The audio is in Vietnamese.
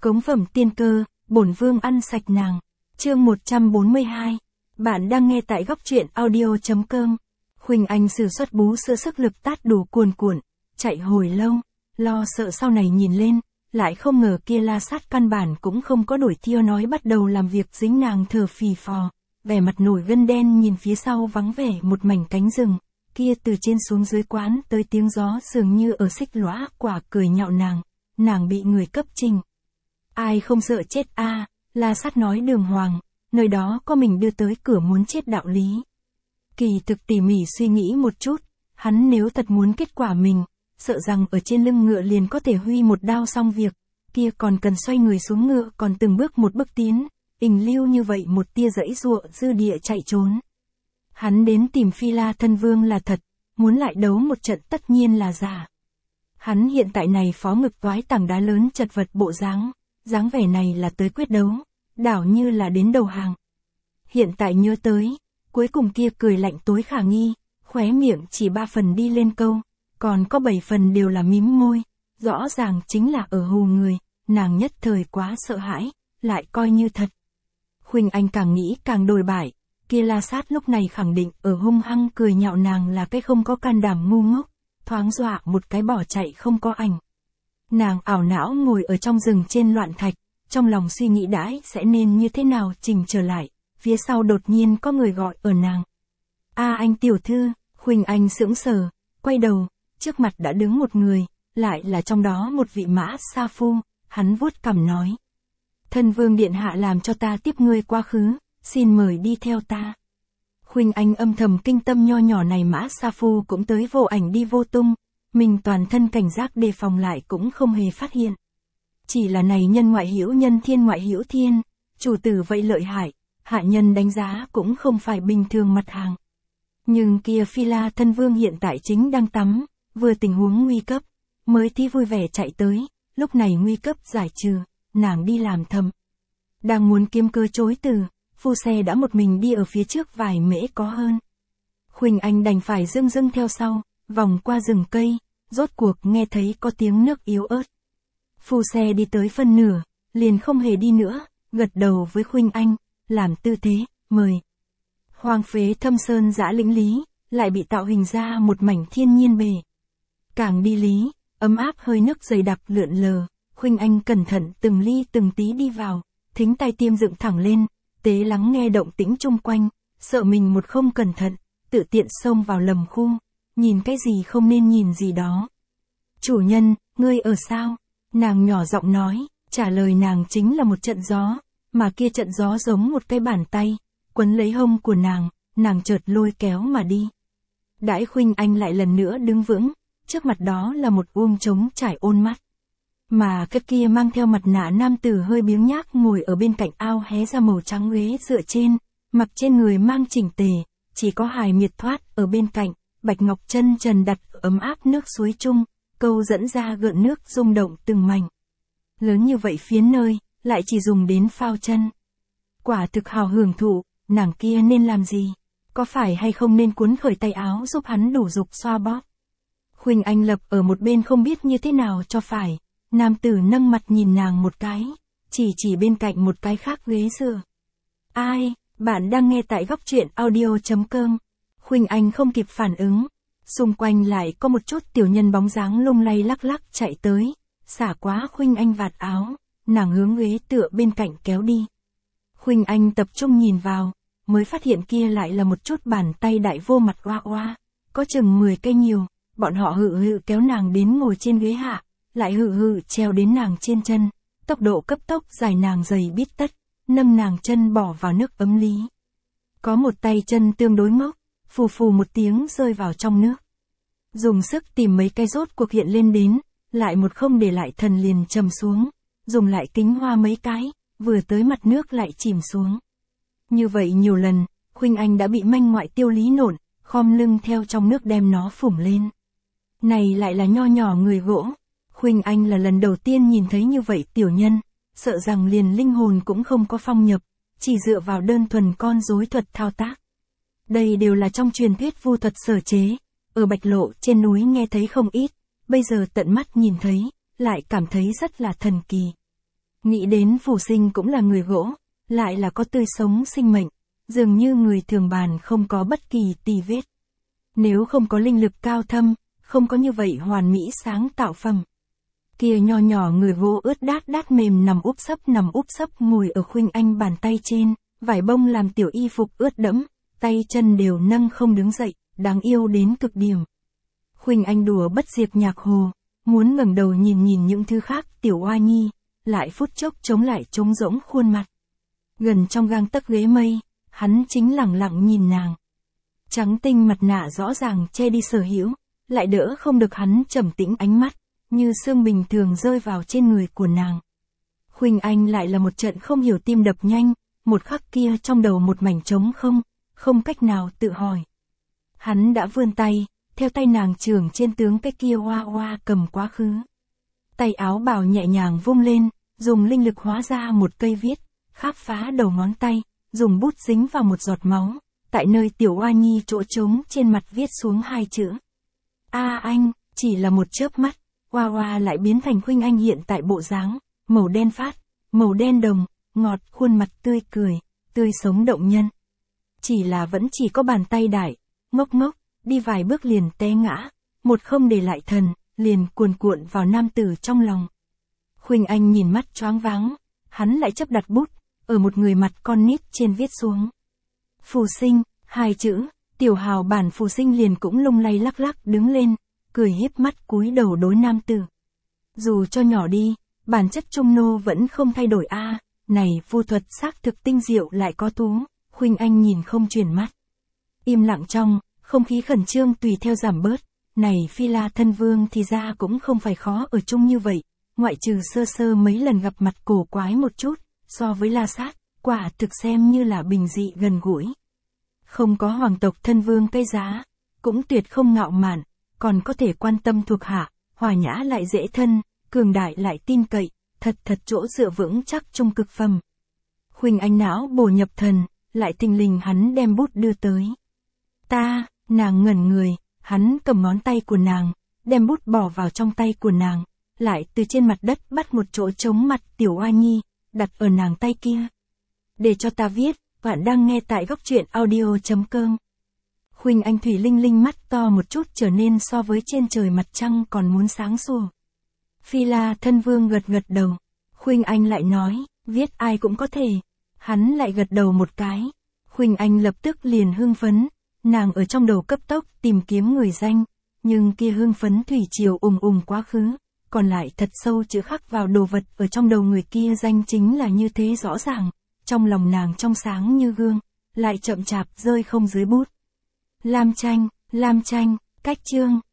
Cống phẩm tiên cơ, bổn vương ăn sạch nàng. Chương 142. Bạn đang nghe tại góc truyện audio.com. Khuynh Anh sử xuất bú sữa sức lực tát đủ cuồn cuộn, chạy hồi lâu, lo sợ sau này nhìn lên, lại không ngờ kia La Sát căn bản cũng không có đuổi theo, nói bắt đầu làm việc dính nàng thở phì phò, vẻ mặt nổi gân đen nhìn phía sau vắng vẻ một mảnh cánh rừng, kia từ trên xuống dưới quán tới tiếng gió dường như ở xích lõa quả cười nhạo nàng bị người cấp trình. Ai không sợ chết a? La Sát nói đường hoàng, nơi đó có mình đưa tới cửa muốn chết đạo lý. Kỳ thực tỉ mỉ suy nghĩ một chút, hắn nếu thật muốn kết quả mình, sợ rằng ở trên lưng ngựa liền có thể huy một đao xong việc, kia còn cần xoay người xuống ngựa còn từng bước một bước tiến, ình lưu như vậy một tia dãy giụa dư địa chạy trốn. Hắn đến tìm Phi La thân vương là thật, muốn lại đấu một trận tất nhiên là giả. Hắn hiện tại này phó ngực toái tảng đá lớn chật vật bộ dáng vẻ này là tới quyết đấu, đảo như là đến đầu hàng. Hiện tại nhớ tới, cuối cùng kia cười lạnh tối khả nghi, khóe miệng chỉ 3 phần đi lên câu, còn có 7 phần đều là mím môi, rõ ràng chính là ở hù người, nàng nhất thời quá sợ hãi, lại coi như thật. Khuynh Anh càng nghĩ càng đồi bại, kia La Sát lúc này khẳng định ở hung hăng cười nhạo nàng là cái không có can đảm ngu ngốc, thoáng dọa một cái bỏ chạy không có ảnh. Nàng ảo não ngồi ở trong rừng trên loạn thạch, trong lòng suy nghĩ đãi sẽ nên như thế nào chỉnh trở lại, phía sau đột nhiên có người gọi ở nàng. A anh tiểu thư, Khuynh Anh sững sờ, quay đầu, trước mặt đã đứng một người, lại là trong đó một vị mã sa phu, hắn vuốt cằm nói. Thân vương điện hạ làm cho ta tiếp ngươi quá khứ, xin mời đi theo ta. Khuynh Anh âm thầm kinh tâm, nho nhỏ này mã sa phu cũng tới vô ảnh đi vô tung, mình toàn thân cảnh giác đề phòng lại cũng không hề phát hiện. Chỉ là này nhân ngoại hữu nhân, thiên ngoại hữu thiên, chủ tử vậy lợi hại, hạ nhân đánh giá cũng không phải bình thường mặt hàng. Nhưng kia Phi La thân vương hiện tại chính đang tắm, vừa tình huống nguy cấp, mới tí vui vẻ chạy tới, lúc này nguy cấp giải trừ, nàng đi làm thầm. Đang muốn kiếm cơ chối từ, phu xe đã một mình đi ở phía trước vài mễ có hơn. Khuynh Anh đành phải dưng theo sau, vòng qua rừng cây, rốt cuộc nghe thấy có tiếng nước yếu ớt. Phu xe đi tới phân nửa, liền không hề đi nữa, gật đầu với Khuynh Anh, làm tư thế, mời. Hoang phế thâm sơn dã lĩnh lý, lại bị tạo hình ra một mảnh thiên nhiên bể. Càng đi lý, ấm áp hơi nước dày đặc lượn lờ, Khuynh Anh cẩn thận từng ly từng tí đi vào, thính tai tiêm dựng thẳng lên, tế lắng nghe động tĩnh chung quanh, sợ mình một không cẩn thận, tự tiện xông vào lầm khu, nhìn cái gì không nên nhìn gì đó. Chủ nhân, ngươi ở sao? Nàng nhỏ giọng nói, trả lời nàng chính là một trận gió, mà kia trận gió giống một cái bàn tay, quấn lấy hông của nàng chợt lôi kéo mà đi. Đãi Khuynh Anh lại lần nữa đứng vững, trước mặt đó là một trống trải ôn mắt. Mà cái kia mang theo mặt nạ nam tử hơi biếng nhác ngồi ở bên cạnh ao hé ra màu trắng ghế dựa trên, mặc trên người mang chỉnh tề, chỉ có hài miệt thoát ở bên cạnh, bạch ngọc chân trần đặt ấm áp nước suối chung, câu dẫn ra gợn nước rung động từng mảnh. Lớn như vậy phiến nơi, lại chỉ dùng đến phao chân. Quả thực hào hưởng thụ, nàng kia nên làm gì? Có phải hay không nên cuốn khởi tay áo giúp hắn đủ dục xoa bóp? Khuynh Anh lập ở một bên không biết như thế nào cho phải. Nam tử nâng mặt nhìn nàng một cái, chỉ bên cạnh một cái khác ghế dựa. Ai, bạn đang nghe tại góc truyện audio.com. Khuynh Anh không kịp phản ứng. Xung quanh lại có một chút tiểu nhân bóng dáng lung lay lắc lắc chạy tới, xả quá Khuynh Anh vạt áo, nàng hướng ghế tựa bên cạnh kéo đi. Khuynh Anh tập trung nhìn vào, mới phát hiện kia lại là một chút bàn tay đại vô mặt oa, có chừng 10 cây nhiều, bọn họ hự kéo nàng đến ngồi trên ghế hạ, lại hự treo đến nàng trên chân, tốc độ cấp tốc giải nàng giày bít tất, nâng nàng chân bỏ vào nước ấm lý. Có một tay chân tương đối ngốc, phù một tiếng rơi vào trong nước. Dùng sức tìm mấy cái rốt cuộc hiện lên đến, lại một không để lại thần liền trầm xuống, dùng lại kính hoa mấy cái, vừa tới mặt nước lại chìm xuống. Như vậy nhiều lần, Khuynh Anh đã bị manh ngoại tiêu lý nổn, khom lưng theo trong nước đem nó phủng lên. Này lại là nho nhỏ người gỗ. Khuynh Anh là lần đầu tiên nhìn thấy như vậy tiểu nhân, sợ rằng liền linh hồn cũng không có phong nhập, chỉ dựa vào đơn thuần con rối thuật thao tác. Đây đều là trong truyền thuyết vu thuật sở chế, ở Bạch Lộ trên núi nghe thấy không ít, bây giờ tận mắt nhìn thấy, lại cảm thấy rất là thần kỳ. Nghĩ đến Phù Sinh cũng là người gỗ, lại là có tươi sống sinh mệnh, dường như người thường bàn không có bất kỳ tì vết. Nếu không có linh lực cao thâm, không có như vậy hoàn mỹ sáng tạo phẩm. Kia nho nhỏ người gỗ ướt đát đát mềm nằm úp sấp ngồi ở Khuynh Anh bàn tay trên, vải bông làm tiểu y phục ướt đẫm, tay chân đều nâng không đứng dậy, đáng yêu đến cực điểm. Khuynh Anh đùa bất diệt nhạc hồ, muốn ngẩng đầu nhìn những thứ khác, tiểu oa nhi, lại phút chốc chống lại trống rỗng khuôn mặt. Gần trong gang tấc ghế mây, hắn chính lẳng lặng nhìn nàng. Trắng tinh mặt nạ rõ ràng che đi sở hữu, lại đỡ không được hắn trầm tĩnh ánh mắt, như sương bình thường rơi vào trên người của nàng. Khuynh Anh lại là một trận không hiểu tim đập nhanh, một khắc kia trong đầu một mảnh trống không cách nào tự hỏi. Hắn đã vươn tay, theo tay nàng chưởng trên tướng cái kia hoa cầm quá khứ. Tay áo bào nhẹ nhàng vung lên, dùng linh lực hóa ra một cây viết, kháp phá đầu ngón tay, dùng bút dính vào một giọt máu, tại nơi tiểu oa nhi chỗ trống trên mặt viết xuống hai chữ. Anh, chỉ là một chớp mắt, Hoa lại biến thành Khuynh Anh hiện tại bộ dáng, màu đen phát, màu đen đồng, ngọt, khuôn mặt tươi cười, tươi sống động nhân. Chỉ là vẫn chỉ có bàn tay đại, ngốc, đi vài bước liền té ngã, một không để lại thần, liền cuồn cuộn vào nam tử trong lòng. Khuynh Anh nhìn mắt choáng váng, hắn lại chấp đặt bút, ở một người mặt con nít trên viết xuống. Phù Sinh, hai chữ, tiểu hào bản Phù Sinh liền cũng lung lay lắc lắc đứng lên, cười híp mắt cúi đầu đối nam tử. Dù cho nhỏ đi, bản chất trung nô vẫn không thay đổi này vu thuật xác thực tinh diệu lại có thú, Khuynh Anh nhìn không chuyển mắt. Im lặng trong, không khí khẩn trương tùy theo giảm bớt, này Phi La thân vương thì ra cũng không phải khó ở chung như vậy, ngoại trừ sơ mấy lần gặp mặt cổ quái một chút, so với La Sát, quả thực xem như là bình dị gần gũi. Không có hoàng tộc thân vương cây giá, cũng tuyệt không ngạo mạn, còn có thể quan tâm thuộc hạ, hòa nhã lại dễ thân, cường đại lại tin cậy, thật chỗ dựa vững chắc trung cực phẩm. Khuynh Anh não bổ nhập thần, lại thình lình hắn đem bút đưa tới. Nàng ngẩn người, hắn cầm ngón tay của nàng, đem bút bỏ vào trong tay của nàng, lại từ trên mặt đất bắt một chỗ trống mặt tiểu oa nhi, đặt ở nàng tay kia. Để cho ta viết, bạn đang nghe tại góc truyện audio.com. Khuynh Anh thủy linh mắt to một chút trở nên so với trên trời mặt trăng còn muốn sáng sủa. Phi La thân vương gật đầu. Khuynh Anh lại nói, viết ai cũng có thể. Hắn lại gật đầu một cái. Khuynh Anh lập tức liền hưng phấn. Nàng ở trong đầu cấp tốc tìm kiếm người danh. Nhưng kia hưng phấn thủy triều quá khứ. Còn lại thật sâu chữ khắc vào đồ vật ở trong đầu người kia danh chính là như thế rõ ràng. Trong lòng nàng trong sáng như gương. Lại chậm chạp rơi không dưới bút. Lam tranh, cách chương.